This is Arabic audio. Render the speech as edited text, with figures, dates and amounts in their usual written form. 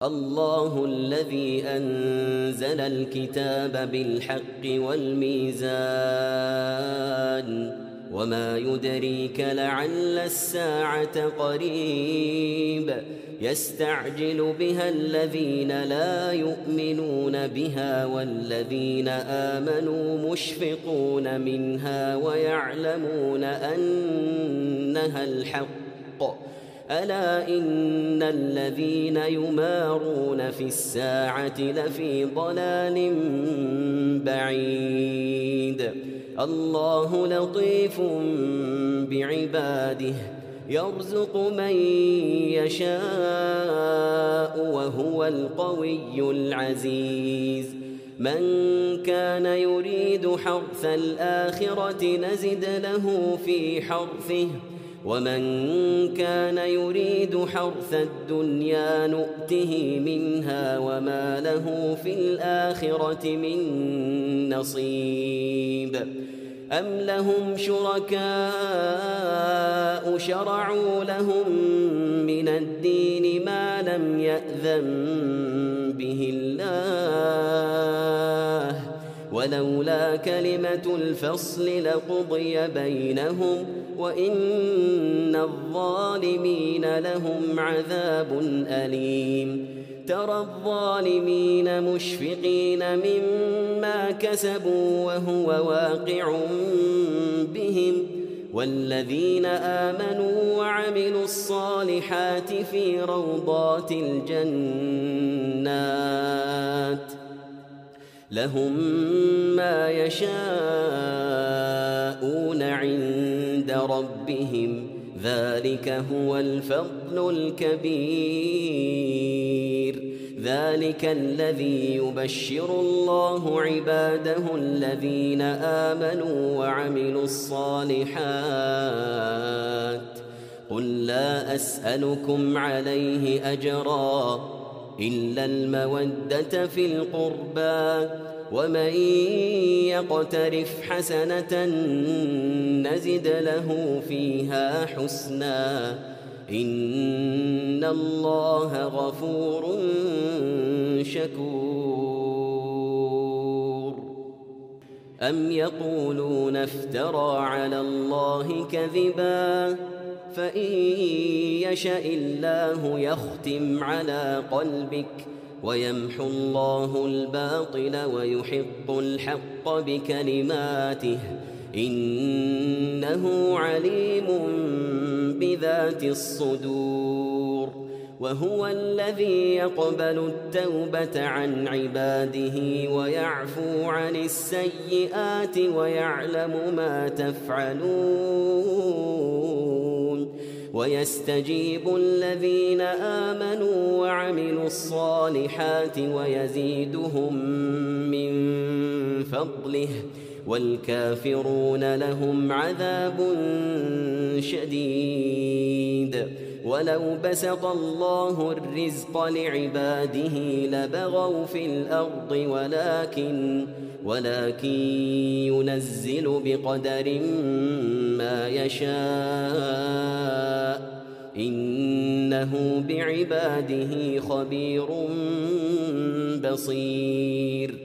الله الذي أنزل الكتاب بالحق والميزان وما يدريك لعل الساعة قريب يستعجل بها الذين لا يؤمنون بها والذين آمنوا مشفقون منها ويعلمون أنها الحق ألا إن الذين يمارون في الساعة لفي ضلال بعيد الله لطيف بعباده يرزق من يشاء وهو القوي العزيز من كان يريد حرث الآخرة نزد له في حرثه ومن كان يريد حرث الدنيا نؤته منها وما له في الآخرة من نصيب أم لهم شركاء شرعوا لهم من الدين ما لم يأذن به الله ولولا كلمة الفصل لقضي بينهم وإن الظالمين لهم عذاب أليم ترى الظالمين مشفقين مما كسبوا وهو واقع بهم والذين آمنوا وعملوا الصالحات في روضات الجنات لهم ما يشاءون عند ربهم ذلك هو الفضل الكبير ذلك الذي يبشر الله عباده الذين آمنوا وعملوا الصالحات قل لا أسألكم عليه أجرا إلا المودة في القربى ومن يقترف حسنة نزد له فيها حسنا إن الله غفور شكور أم يقولون افترى على الله كذبا فإن يشأ الله يختم على قلبك ويمحو الله الباطل ويحق الحق بكلماته إنه عليم بذات الصدور وهو الذي يقبل التوبة عن عباده ويعفو عن السيئات ويعلم ما تفعلون ويستجيب الذين آمنوا وعملوا الصالحات ويزيدهم من فضله والكافرون لهم عذاب شديد ولو بسط الله الرزق لعباده لبغوا في الأرض ولكن ينزل بقدر ما يشاء إنه بعباده خبير بصير